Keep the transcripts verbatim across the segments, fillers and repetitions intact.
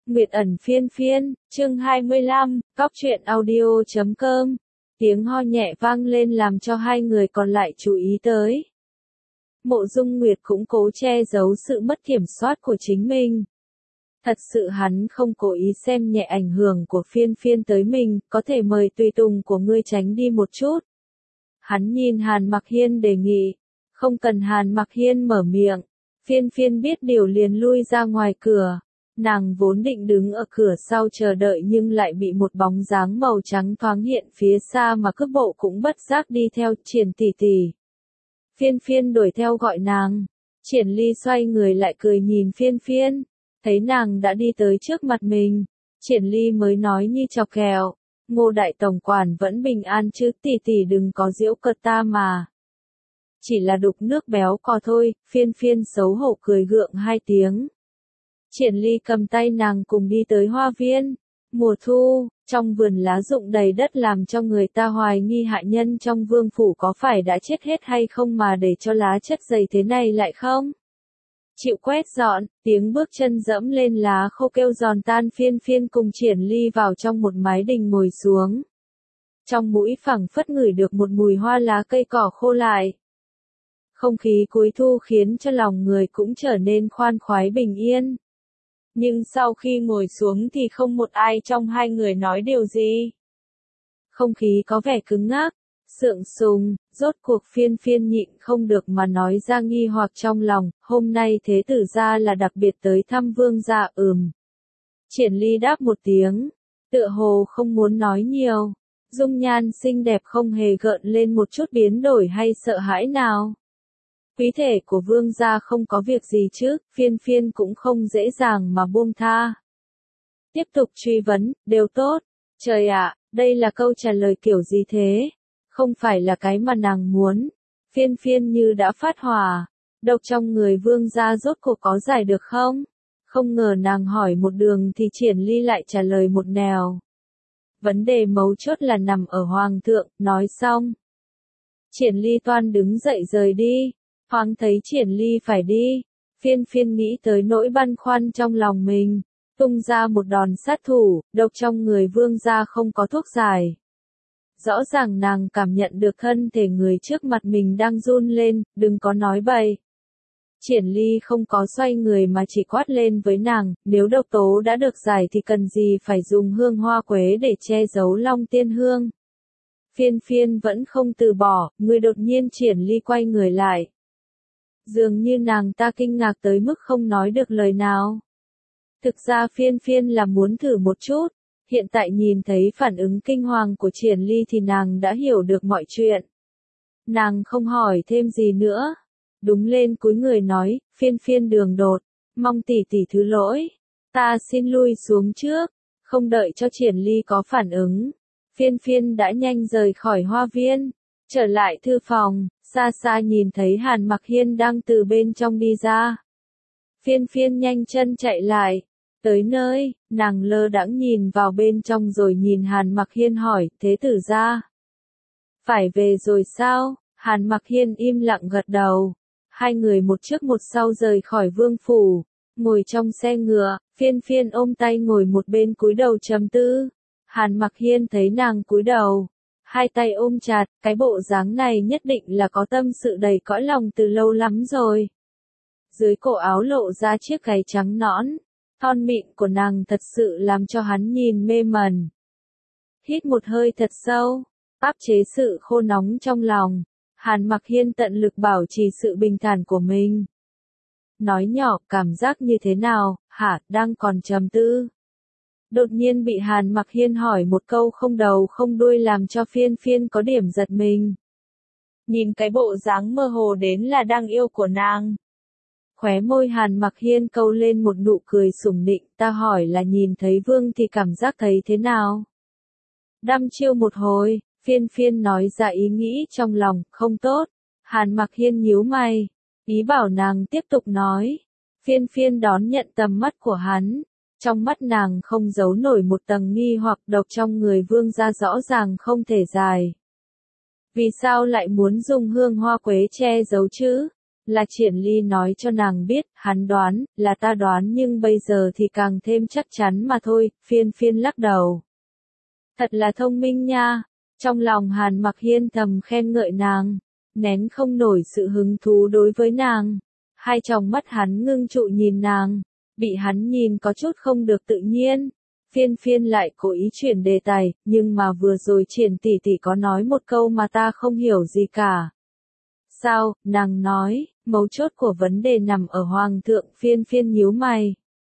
Nguyệt ẩn phiên phiên, chương hai mươi lăm, cóc truyện audio chấm com. Tiếng ho nhẹ vang lên làm cho hai người còn lại chú ý tới. Mộ Dung Nguyệt cũng cố che giấu sự mất kiểm soát của chính mình. Thật sự hắn không cố ý xem nhẹ ảnh hưởng của phiên phiên tới mình, có thể mời tùy tùng của ngươi tránh đi một chút. Hắn nhìn Hàn Mặc Hiên đề nghị, không cần Hàn Mặc Hiên mở miệng, phiên phiên biết điều liền lui ra ngoài cửa. Nàng vốn định đứng ở cửa sau chờ đợi nhưng lại bị một bóng dáng màu trắng thoáng hiện phía xa mà cước bộ cũng bất giác đi theo. Triển tỷ tỷ. Phiên phiên đuổi theo gọi nàng. Triển Ly xoay người lại cười nhìn phiên phiên. Thấy nàng đã đi tới trước mặt mình. Triển Ly mới nói như chọc kẹo. Ngô đại tổng quản vẫn bình an chứ, tỷ tỷ đừng có giễu cợt ta mà. Chỉ là đục nước béo cò thôi. Phiên phiên xấu hổ cười gượng hai tiếng. Triển Ly cầm tay nàng cùng đi tới hoa viên. Mùa thu, trong vườn lá rụng đầy đất làm cho người ta hoài nghi hạ nhân trong vương phủ có phải đã chết hết hay không mà để cho lá chất dày thế này lại không? Chịu quét dọn, tiếng bước chân dẫm lên lá khô kêu giòn tan. Phiên phiên cùng Triển Ly vào trong một mái đình ngồi xuống. Trong mũi phảng phất ngửi được một mùi hoa lá cây cỏ khô lại. Không khí cuối thu khiến cho lòng người cũng trở nên khoan khoái bình yên. Nhưng sau khi ngồi xuống thì không một ai trong hai người nói điều gì. Không khí có vẻ cứng ngắc, sượng sùng, rốt cuộc phiên phiên nhịn không được mà nói ra nghi hoặc trong lòng, hôm nay thế tử gia là đặc biệt tới thăm vương gia. Ừm. Triển Ly đáp một tiếng, tựa hồ không muốn nói nhiều, dung nhan xinh đẹp không hề gợn lên một chút biến đổi hay sợ hãi nào. Quý thể của vương gia không có việc gì chứ, phiên phiên cũng không dễ dàng mà buông tha. Tiếp tục truy vấn, đều tốt. Trời ạ, đây là câu trả lời kiểu gì thế? Không phải là cái mà nàng muốn. Phiên phiên như đã phát hỏa. Độc trong người vương gia rốt cuộc có giải được không? Không ngờ nàng hỏi một đường thì Triển Ly lại trả lời một nẻo. Vấn đề mấu chốt là nằm ở hoàng thượng, nói xong. Triển Ly toan đứng dậy rời đi. Thoáng thấy Triển Ly phải đi, phiên phiên nghĩ tới nỗi băn khoăn trong lòng mình, tung ra một đòn sát thủ. Độc trong người vương gia không có thuốc giải. Rõ ràng nàng cảm nhận được thân thể người trước mặt mình đang run lên, đừng có nói bậy. Triển Ly không có xoay người mà chỉ quát lên với nàng, nếu độc tố đã được giải thì cần gì phải dùng hương hoa quế để che giấu Long Tiên Hương. Phiên phiên vẫn không từ bỏ, người đột nhiên Triển Ly quay người lại. Dường như nàng ta kinh ngạc tới mức không nói được lời nào. Thực ra phiên phiên là muốn thử một chút, hiện tại nhìn thấy phản ứng kinh hoàng của Triển Ly thì nàng đã hiểu được mọi chuyện. Nàng không hỏi thêm gì nữa, đúng lên cúi người nói, phiên phiên đường đột, mong tỷ tỷ thứ lỗi, ta xin lui xuống trước. Không đợi cho Triển Ly có phản ứng, phiên phiên đã nhanh rời khỏi hoa viên, trở lại thư phòng. Xa xa nhìn thấy Hàn Mặc Hiên đang từ bên trong đi ra. Phiên phiên nhanh chân chạy lại. Tới nơi, nàng lơ đãng nhìn vào bên trong rồi nhìn Hàn Mặc Hiên hỏi, thế tử gia, phải về rồi sao? Hàn Mặc Hiên im lặng gật đầu. Hai người một trước một sau rời khỏi vương phủ. Ngồi trong xe ngựa, phiên phiên ôm tay ngồi một bên cúi đầu trầm tư. Hàn Mặc Hiên thấy nàng cúi đầu. Hai tay ôm chặt, cái bộ dáng này nhất định là có tâm sự đầy cõi lòng từ lâu lắm rồi. Dưới cổ áo lộ ra chiếc váy trắng nõn, thon mịn của nàng thật sự làm cho hắn nhìn mê mẩn. Hít một hơi thật sâu, áp chế sự khô nóng trong lòng, Hàn Mặc Hiên tận lực bảo trì sự bình thản của mình. Nói nhỏ, cảm giác như thế nào, hả, đang còn trầm tư. Đột nhiên bị Hàn Mặc Hiên hỏi một câu không đầu không đuôi làm cho phiên phiên có điểm giật mình. Nhìn cái bộ dáng mơ hồ đến là đang yêu của nàng. Khóe môi Hàn Mặc Hiên câu lên một nụ cười sủng nịnh, ta hỏi là nhìn thấy vương thì cảm giác thấy thế nào? Đăm chiêu một hồi, phiên phiên nói ra ý nghĩ trong lòng, không tốt. Hàn Mặc Hiên nhíu mày, ý bảo nàng tiếp tục nói. Phiên phiên đón nhận tầm mắt của hắn. Trong mắt nàng không giấu nổi một tầng nghi hoặc. Độc trong người vương gia rõ ràng không thể giải. Vì sao lại muốn dùng hương hoa quế che giấu chứ? Là Triển Ly nói cho nàng biết, hắn đoán, là ta đoán nhưng bây giờ thì càng thêm chắc chắn mà thôi, phiên phiên lắc đầu. Thật là thông minh nha, trong lòng Hàn Mặc Hiên thầm khen ngợi nàng, nén không nổi sự hứng thú đối với nàng. Hai tròng mắt hắn ngưng trụ nhìn nàng, bị hắn nhìn có chút không được tự nhiên. Phiên phiên lại cố ý chuyển đề tài, nhưng mà vừa rồi Triển tỷ tỷ có nói một câu mà ta không hiểu gì cả. Sao, nàng nói, mấu chốt của vấn đề nằm ở Hoàng thượng. Phiên phiên nhíu mày.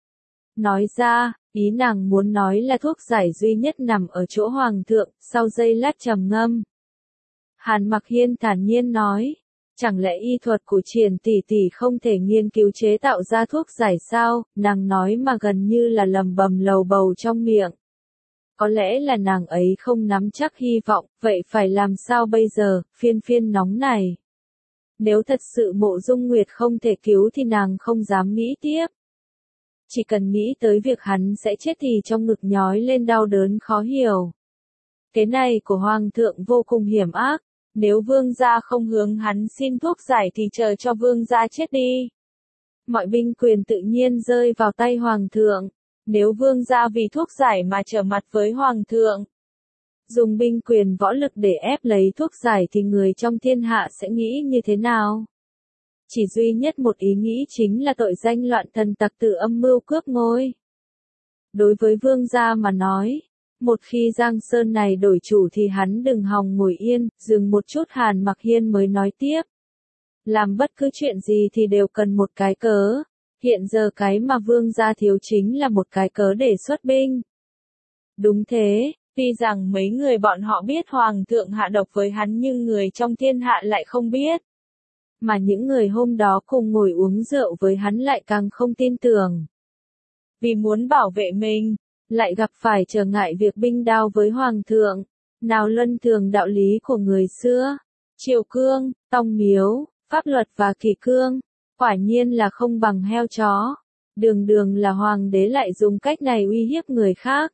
Nói ra, ý nàng muốn nói là thuốc giải duy nhất nằm ở chỗ Hoàng thượng, sau giây lát trầm ngâm. Hàn Mặc Hiên thản nhiên nói, chẳng lẽ y thuật của Triển tỷ tỷ không thể nghiên cứu chế tạo ra thuốc giải sao, nàng nói mà gần như là lầm bầm lầu bầu trong miệng. Có lẽ là nàng ấy không nắm chắc hy vọng, vậy phải làm sao bây giờ, phiên phiên nóng này. Nếu thật sự Mộ Dung Nguyệt không thể cứu thì nàng không dám nghĩ tiếp. Chỉ cần nghĩ tới việc hắn sẽ chết thì trong ngực nhói lên đau đớn khó hiểu. Cái này của Hoàng thượng vô cùng hiểm ác, nếu vương gia không hướng hắn xin thuốc giải thì chờ cho vương gia chết đi. Mọi binh quyền tự nhiên rơi vào tay Hoàng thượng, nếu vương gia vì thuốc giải mà trở mặt với Hoàng thượng. Dùng binh quyền võ lực để ép lấy thuốc giải thì người trong thiên hạ sẽ nghĩ như thế nào? Chỉ duy nhất một ý nghĩ chính là tội danh loạn thần tặc tử âm mưu cướp ngôi. Đối với vương gia mà nói, một khi Giang Sơn này đổi chủ thì hắn đừng hòng ngồi yên, dừng một chút Hàn Mặc Hiên mới nói tiếp. Làm bất cứ chuyện gì thì đều cần một cái cớ, hiện giờ cái mà vương gia thiếu chính là một cái cớ để xuất binh. Đúng thế, tuy rằng mấy người bọn họ biết Hoàng thượng hạ độc với hắn nhưng người trong thiên hạ lại không biết. Mà những người hôm đó cùng ngồi uống rượu với hắn lại càng không tin tưởng. Vì muốn bảo vệ mình, lại gặp phải trở ngại việc binh đao với Hoàng thượng. Nào luân thường đạo lý của người xưa, triều cương, tông miếu, pháp luật và kỷ cương, quả nhiên là không bằng heo chó. Đường đường là hoàng đế lại dùng cách này uy hiếp người khác.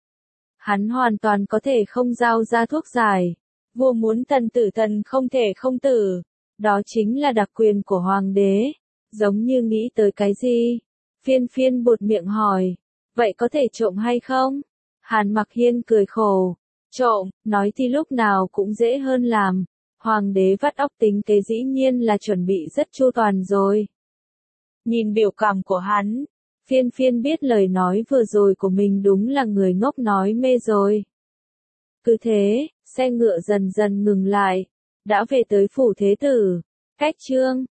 Hắn hoàn toàn có thể không giao ra thuốc giải. Vua muốn thần tử thần không thể không tử. Đó chính là đặc quyền của hoàng đế. Giống như nghĩ tới cái gì? Phiên phiên buột miệng hỏi. Vậy có thể trộm hay không? Hàn Mặc Hiên cười khổ. Trộm, nói thì lúc nào cũng dễ hơn làm. Hoàng đế vắt óc tính kế dĩ nhiên là chuẩn bị rất chu toàn rồi. Nhìn biểu cảm của hắn, phiên phiên biết lời nói vừa rồi của mình đúng là người ngốc nói mê rồi. Cứ thế, xe ngựa dần dần ngừng lại, đã về tới phủ thế tử. Cách chương